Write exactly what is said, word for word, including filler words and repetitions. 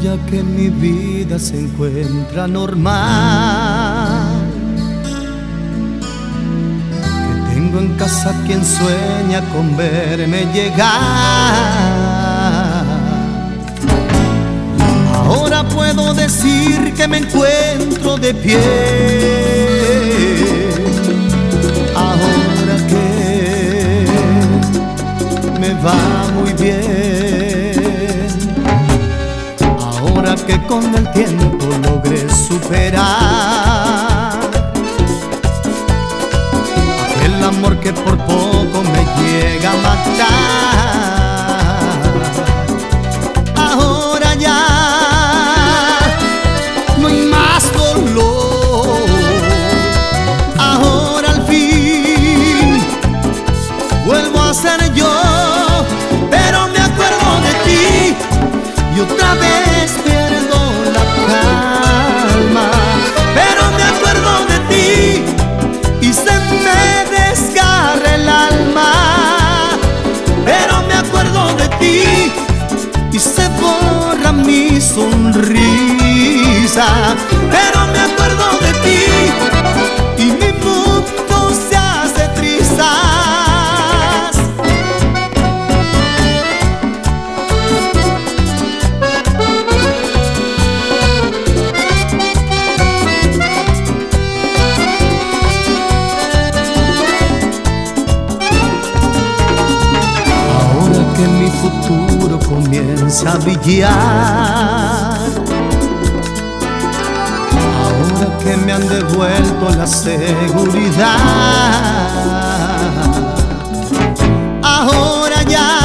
Ahora que mi vida se encuentra normal, que tengo en casa quien sueña con verme llegar, ahora puedo decir que me encuentro de pie. Ahora que me va muy bien, ahora que con el tiempo logré superar aquel amor que por poco me llega a matar. Ahora ya no hay más dolor, ahora al fin vuelvo a ser yo, pero me acuerdo de ti y otra vez pierdo la calma. Pero me acuerdo de ti y se me desgarra el alma. Pero me acuerdo de ti y se borra mi sonrisa. Pero me acuerdo de ti y mi mundo se hace trizas. Ahora que mi futuro comienza a brillar, ahora que me han devuelto la seguridad, ahora ya